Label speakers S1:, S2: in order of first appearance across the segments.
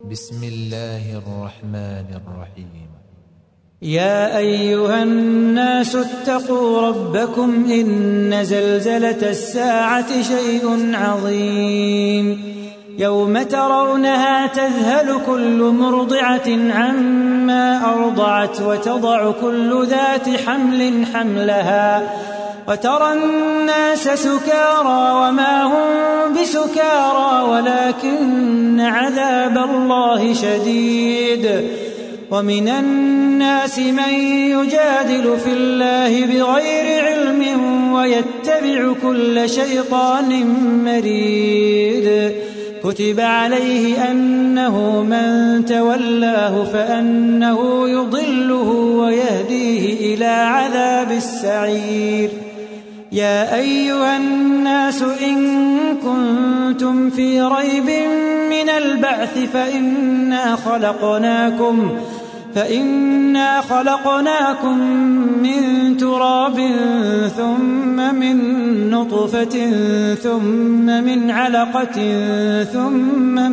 S1: بسم الله الرحمن الرحيم.
S2: يا أيها الناس اتقوا ربكم إن زلزلة الساعة شيء عظيم يوم ترونها تذهل كل مرضعة عما أرضعت وتضع كل ذات حمل حملها وترى الناس سكارى وما هم بسكارى ولكن عذاب الله شديد. ومن الناس من يجادل في الله بغير علم ويتبع كل شيطان مريد. كتب عليه أنه من تولاه فأنه يضله ويهديه إلى عذاب السعير. يا أيها الناس إن كنتم في ريب من البعث فإنا خلقناكم من تراب ثم من نطفة ثم من علقة ثم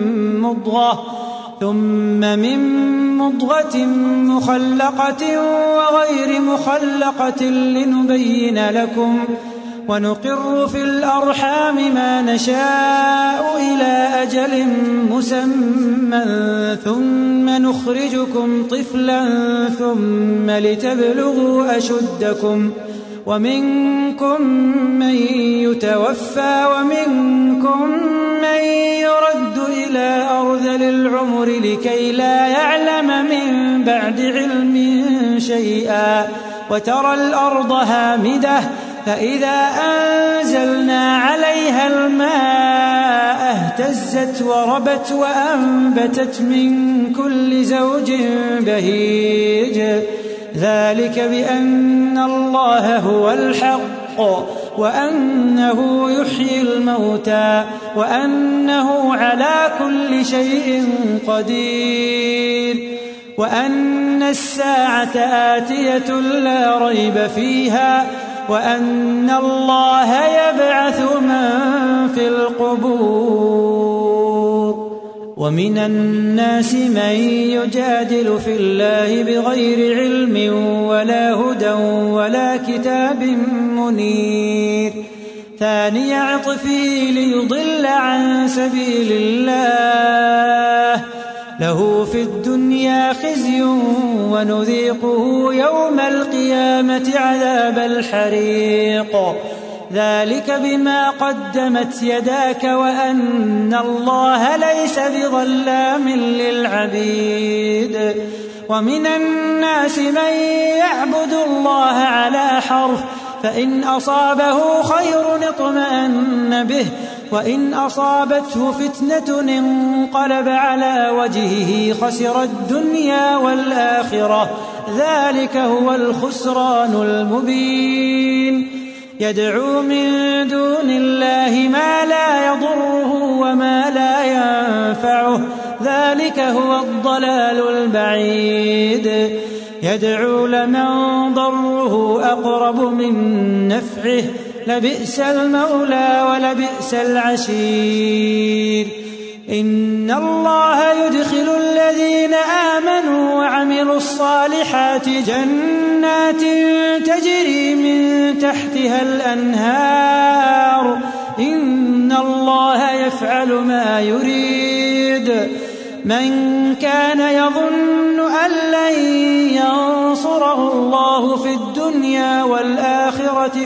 S2: من مضغة مخلقة وغير مخلقة لنبين لكم ونقر في الأرحام ما نشاء إلى أجل مسمى ثم نخرجكم طفلا ثم لتبلغوا أشدكم ومنكم من يتوفى ومنكم من يرد إلى أرذل العمر لكي لا يعلم من بعد علم شيئا. وترى الأرض هامدة فإذا أنزلنا عليها الماء اهتزت وربت وأنبتت من كل زوج بهيج. ذلك بأن الله هو الحق وأنه يحيي الموتى وأنه على كل شيء قدير وأن الساعة آتية لا ريب فيها وأن الله يبعث من في القبور. ومن الناس من يجادل في الله بغير علم ولا هدى ولا كتاب منير. ثاني عطفه ليضل عن سبيل الله له في الدنيا خزي ونذيقه يوم القيامة عذاب الحريق. ذلك بما قدمت يداك وأن الله ليس بظلام للعبيد. ومن الناس من يعبد الله على حرف فإن أصابه خير اطمأن به وإن أصابته فتنة انقلب على وجهه خسر الدنيا والآخرة. ذلك هو الخسران المبين. يدعو من دون الله ما لا يضره وما لا ينفعه. ذلك هو الضلال البعيد. يدعو لمن ضره أقرب من نفعه لبئس المولى ولبئس العشير. إن الله يدخل الذين آمنوا وعملوا الصالحات جنات تجري من تحتها الأنهار. إن الله يفعل ما يريد. من كان يظن أن لن ينصره الله في الدنيا والآخرة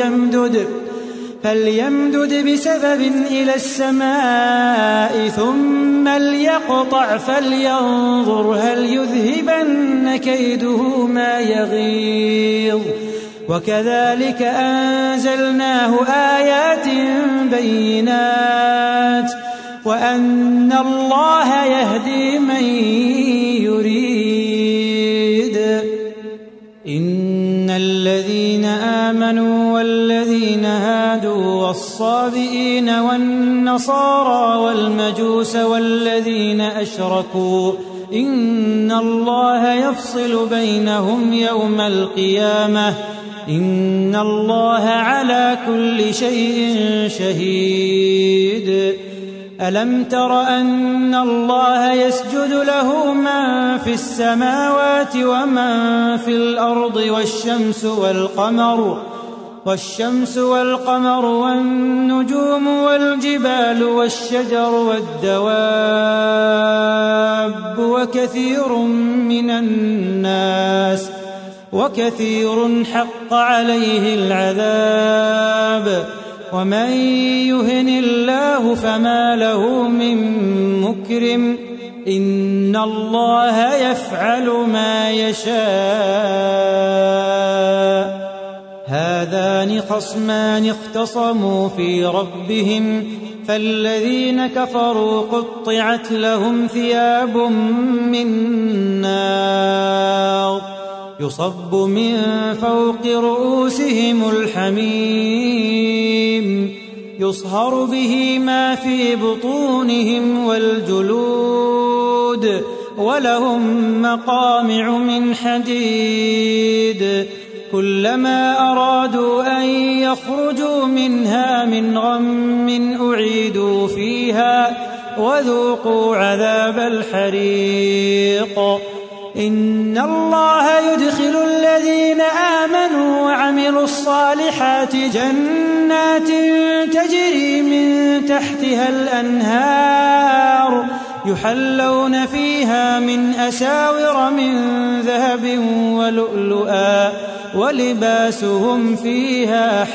S2: فليمدد بسبب إلى السماء ثم ليقطع فلينظر هل يذهبن كيده ما يغيظ. وكذلك أنزلناه آيات بينات وأن الله يهدي من يريد. إن الذين آمنوا والذين هادوا والصابئين والنصارى والمجوس والذين أشركوا إن الله يفصل بينهم يوم القيامة إن الله على كل شيء شهيد. ألم تر أن الله يسجد له من في السماوات ومن في الأرض والشمس والقمر والنجوم والجبال والشجر والدواب وكثير حق عليه العذاب ومن يهن الله فما له من مكرم إن الله يفعل ما يشاء هذان خصمان اختصموا في ربهم فالذين كفروا قطعت لهم ثياب من نار يصب من فوق رؤوسهم الحميم يصهر به ما في بطونهم والجلود ولهم مقامع من حديد كلما أرادوا أن يخرجوا منها من غم أعيدوا فيها وذوقوا عذاب الحريق إن الله يدخل الذين آمنوا وعملوا الصالحات جنات تجري من تحتها الأنهار يحلون فيها من أساور من ذهب ولؤلؤا ولباسهم فيها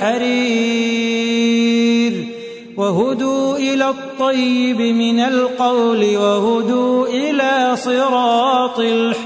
S2: حرير وهدوا إلى الطيب من القول وهدوا إلى صراط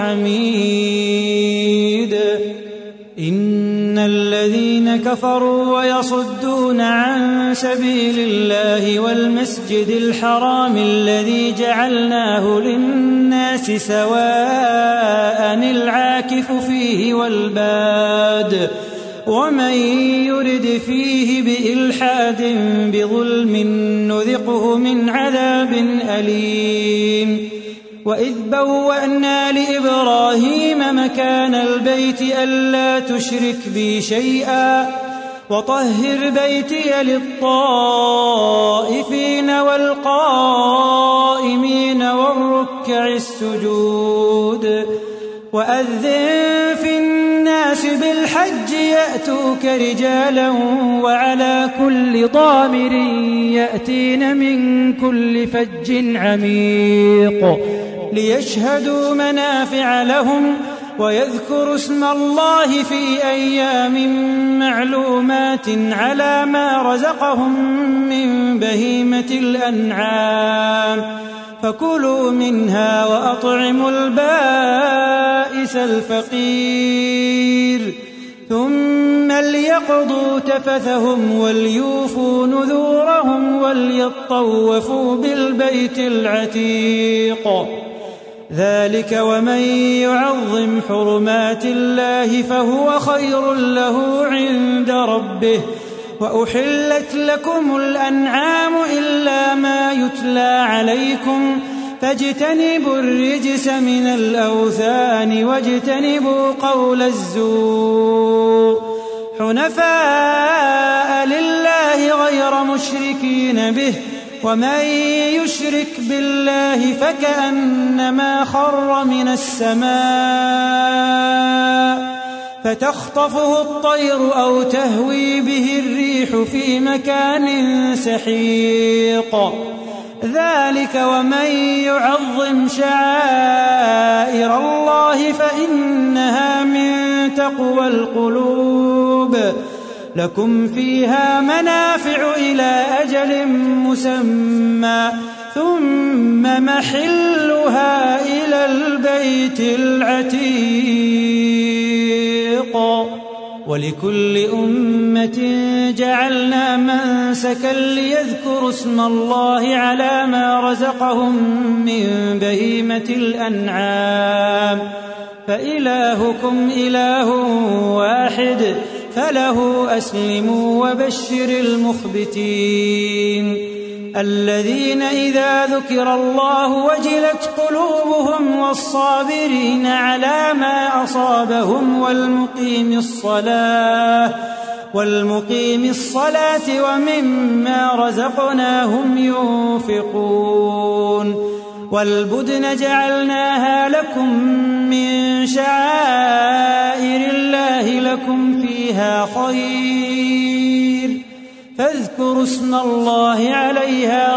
S2: الحميد إن الذين كفروا ويصدون عن سبيل الله والمسجد الحرام الذي جعلناه للناس سواء العاكف فيه والباد ومن يرد فيه بإلحاد بظلم نذقه من عذاب أليم وإذ بوأنا لإبراهيم مكان البيت ألا تشرك بي شيئا وطهر بيتي للطائفين والقائمين والركع السجود وأذن في الناس بالحج يأتوك رجالا وعلى كل ضامر يأتين من كل فج عميق ليشهدوا منافع لهم ويذكروا اسم الله في أيام معلومات على ما رزقهم من بهيمة الأنعام فكلوا منها وأطعموا البائس الفقير ثم ليقضوا تفثهم وليوفوا نذورهم وليطوفوا بالبيت العتيق ذلك ومن يعظم حرمات الله فهو خير له عند ربه وأحلت لكم الأنعام إلا ما يتلى عليكم فاجتنبوا الرجس من الأوثان واجتنبوا قول الزور حنفاء لله غير مشركين به ومن يشرك بالله فكأنما خر من السماء فتخطفه الطير أو تهوي به الريح في مكان سحيق ذلك ومن يعظم شعائر الله فإنها من تقوى القلوب لكم فيها منافع إلى أجل مسمى ثم محلها إلى البيت العتيق ولكل أمة جعلنا منسكا ليذكروا اسم الله على ما رزقهم من بهيمة الأنعام فإلهكم إله واحد فله أسلموا وبشر المخبتين الذين إذا ذكر الله وجلت قلوبهم والصابرين على ما أصابهم والمقيم الصلاة ومما رزقناهم ينفقون والبدن جعلناها لكم من شعائر الله لكم فيها خير فاذكروا اسم الله عليها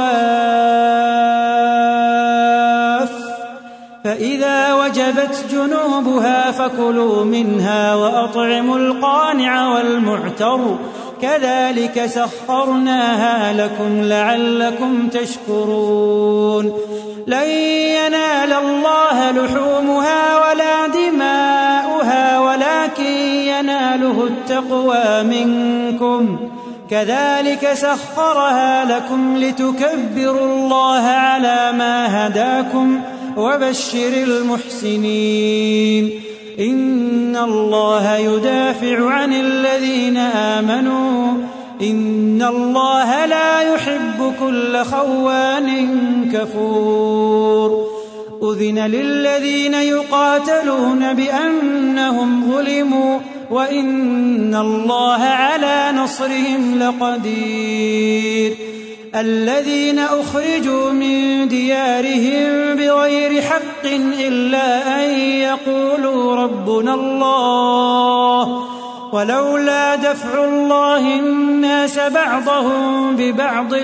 S2: صواف فإذا وجبت جنوبها فكلوا منها وأطعموا القانع والمعتر كذلك سخرناها لكم لعلكم تشكرون لن ينال الله لحومها ولا دماؤها ولكن يناله التقوى منكم كذلك سخرها لكم لتكبروا الله على ما هداكم وبشر المحسنين إن الله يدافع عن الذين آمنوا إن الله لا يحب كل خوان كفور أذن للذين يقاتلون بأنهم ظلموا وإن الله على نصرهم لقدير الذين أخرجوا من ديارهم بغير حق إلا أن يقولوا ربنا الله ولولا دفع الله الناس بعضهم ببعض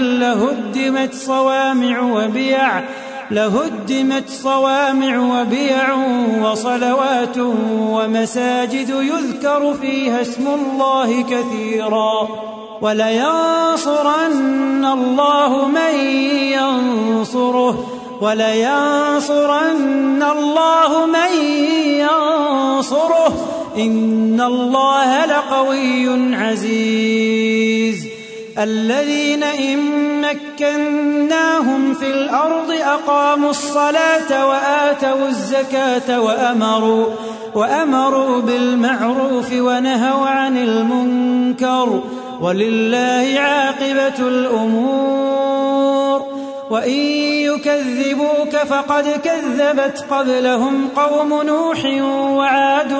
S2: لهدمت صوامع وبيع وصلوات ومساجد يذكر فيها اسم الله كثيرا ولينصرن الله من ينصره إن الله لقوي عزيز الذين إن مكناهم في الأرض أقاموا الصلاة وآتوا الزكاة وأمروا بالمعروف ونهوا عن المنكر ولله عاقبة الأمور وإن يكذبوك فقد كذبت قبلهم قوم نوح وعاد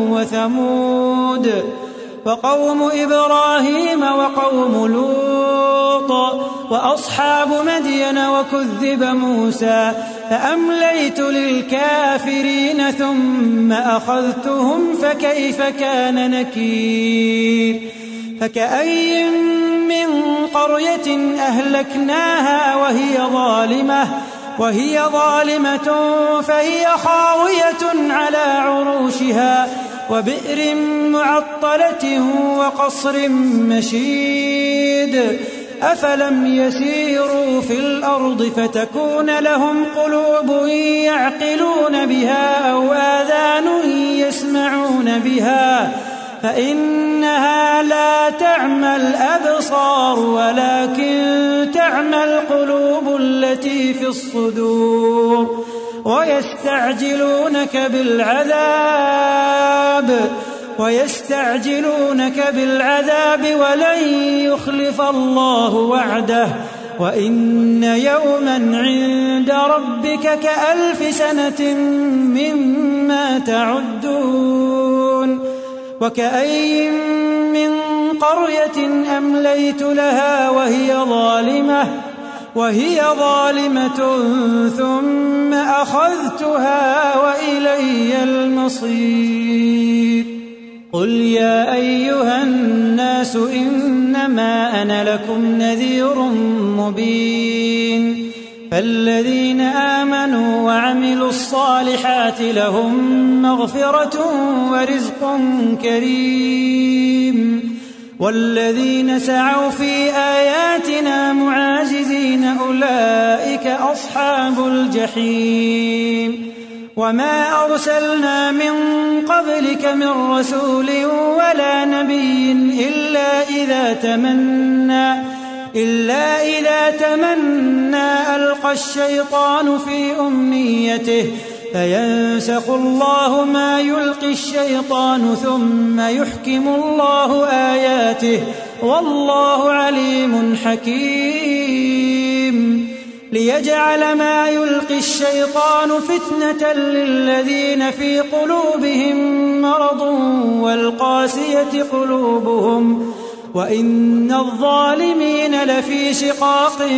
S2: وثمود وقوم إبراهيم وقوم لوط وأصحاب مدين وكذب موسى فأمليت للكافرين ثم أخذتهم فكيف كان نكير فكأي من قرية أهلكناها وهي ظالمة فهي خاوية على عروشها وبئر معطلة وقصر مشيد أفلم يسيروا في الأرض فتكون لهم قلوب يعقلون بها أو آذان يسمعون بها فإنها لا تعمى الأبصار ولكن تعمى القلوب التي في الصدور ويستعجلونك بالعذاب ولن يخلف الله وعده وإن يوما عند ربك كألف سنة مما تعدون وكأي من قرية أمليت لها وهي ظالمة ثم أخذتها وإلي المصير قل يا أيها الناس إنما أنا لكم نذير مبين فالذين آمنوا وعملوا الصالحات لهم مغفرة ورزق كريم والذين سعوا في آياتنا معاجزين أولئك أصحاب الجحيم وما أرسلنا من قبلك من رسول ولا نبي إلا إذا تمنى ألقى الشيطان في أمنيته فينسخ الله ما يلقي الشيطان ثم يحكم الله آياته والله عليم حكيم ليجعل ما يلقي الشيطان فتنة للذين في قلوبهم مرض والقاسية قلوبهم وإن الظالمين لفي شقاق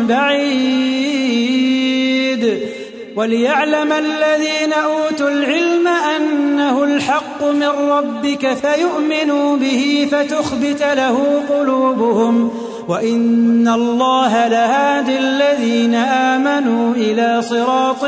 S2: بعيد. وليعلم الذين أوتوا العلم أنه الحق من ربك فيؤمنوا به فتخبت له قلوبهم وإن الله لهادي الذين آمنوا إلى صراط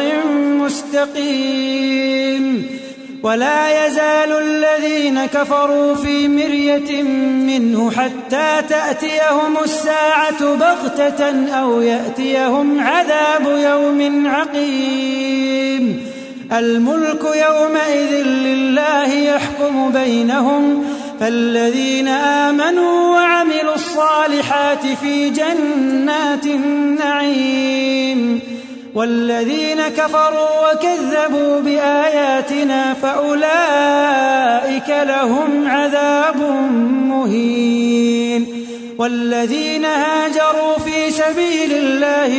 S2: مستقيم. ولا يزال الذين كفروا في مرية منه حتى تأتيهم الساعة بغتة أو يأتيهم عذاب يوم عقيم. الملك يومئذ لله يحكم بينهم فالذين آمنوا وعملوا الصالحات في جنات النعيم والذين كفروا وكذبوا بآياتنا فأولئك لهم عذاب مهين. والذين هاجروا في سبيل الله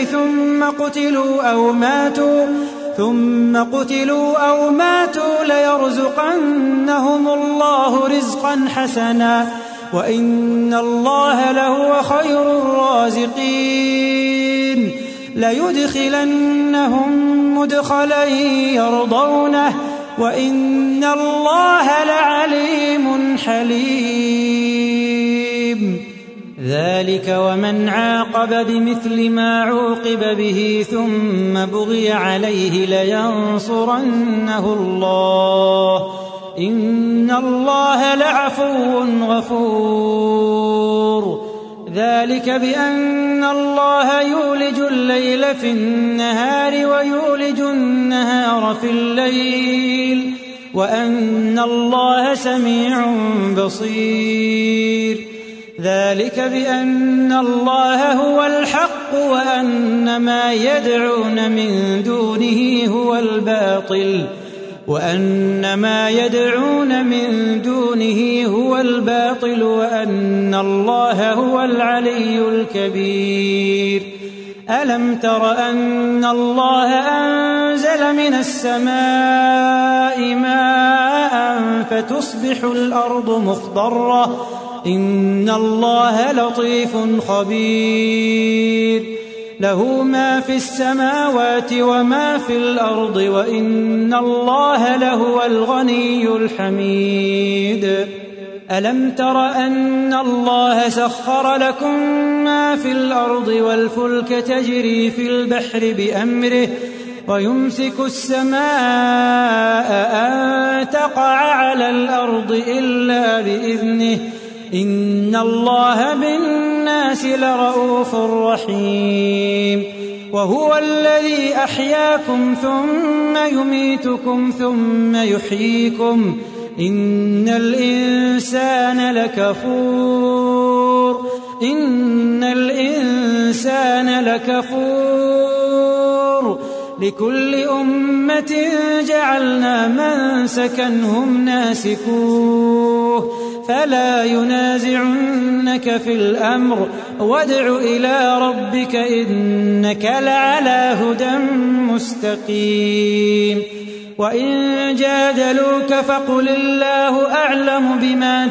S2: ثم قتلوا أو ماتوا ليرزقنهم الله رزقا حسنا وإن الله لهو خير الرازقين. ليدخلنهم مدخلا يرضونه وإن الله لعليم حليم. ذلك ومن عاقب بمثل ما عوقب به ثم بغي عليه لينصرنه الله إن الله لعفو غفور. ذلك بأن الله يولج الليل في النهار ويولج النهار في الليل وأن الله سميع بصير. ذلك بأن الله هو الحق وأن ما يدعون من دونه هو الباطل وأن الله هو العلي الكبير. ألم تر أن الله أنزل من السماء ماء فتصبح الأرض مخضرة إن الله لطيف خبير. له ما في السماوات وما في الأرض وإن الله لهو الغني الحميد. ألم تر أن الله سخر لكم ما في الأرض والفلك تجري في البحر بأمره ويمسك السماء أن تقع على الأرض إلا بإذنه إن الله بالناس لرؤوف رحيم. وهو الذي أحياكم ثم يميتكم ثم يحييكم إن الإنسان لكفور. لكل أمة جعلنا منسكا هم ناسكوه فلا ينازعنك في الأمر وادع إلى ربك إنك لعلى هدى مستقيم. وإن جادلوك فقل الله أعلم بما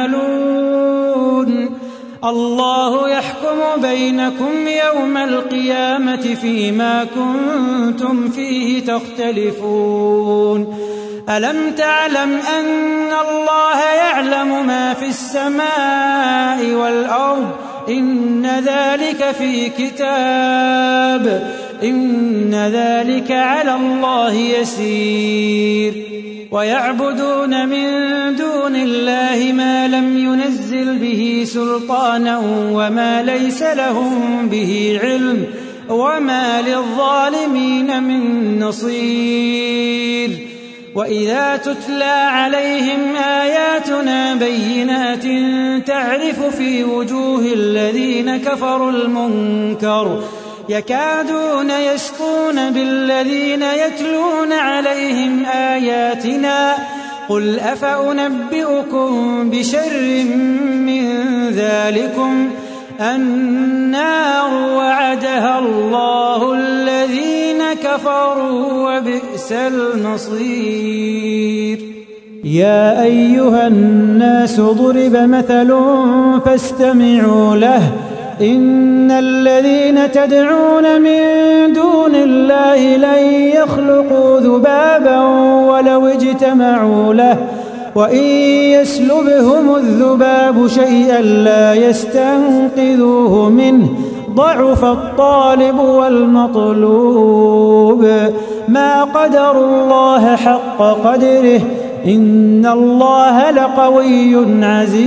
S2: تعملون الله يحكم بينكم يوم القيامة فيما كنتم فيه تختلفون. ألم تعلم أن الله يعلم ما في السماء والأرض إن ذلك في كتاب إن ذلك على الله يسير. ويعبدون من دون الله ما لم ينزل به سلطانا وما ليس لهم به علم وما للظالمين من نصير. وإذا تتلى عليهم آياتنا بينات تعرف في وجوه الذين كفروا المنكر يكادون يسطون بالذين يتلون عليهم آياتنا قل أفأنبئكم بشر من ذلكم النار وعدها الله الذين كفروا وبئس المصير. يا أيها الناس ضرب مثل فاستمعوا له إن الذين تدعون من دون الله لن يخلقوا ذبابا ولو اجتمعوا له وإن يسلبهم الذباب شيئا لا يستنقذوه منه ضعف الطالب والمطلوب ما قدروا الله حق قدره إن الله لقوي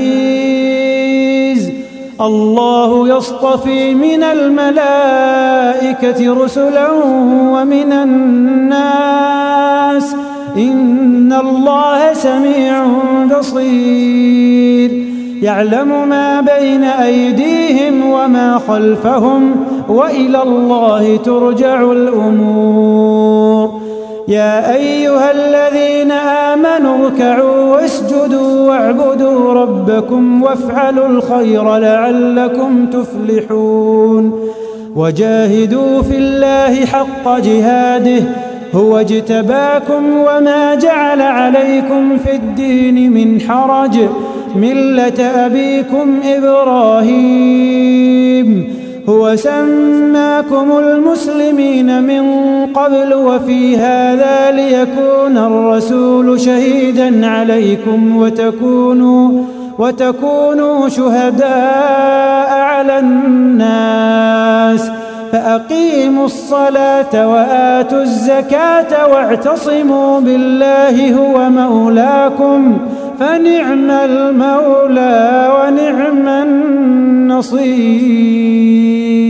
S2: عزيز. الله يصطفي من الملائكة رسلا ومن الناس إن الله سميع بصير. يعلم ما بين أيديهم وما خلفهم وإلى الله ترجع الأمور. يا أيها الذين آمنوا اركعوا واسجدوا واعبدوا ربكم وافعلوا الخير لعلكم تفلحون. وجاهدوا في الله حق جهاده هو اجتباكم وما جعل عليكم في الدين من حرج ملة أبيكم إبراهيم هو سماكم المسلمين من قبل وفي هذا ليكون الرسول شهيدا عليكم وتكونوا شهداء على الناس فأقيموا الصلاة وآتوا الزكاة واعتصموا بالله هو مولاكم فنعم المولى ونعم النصير.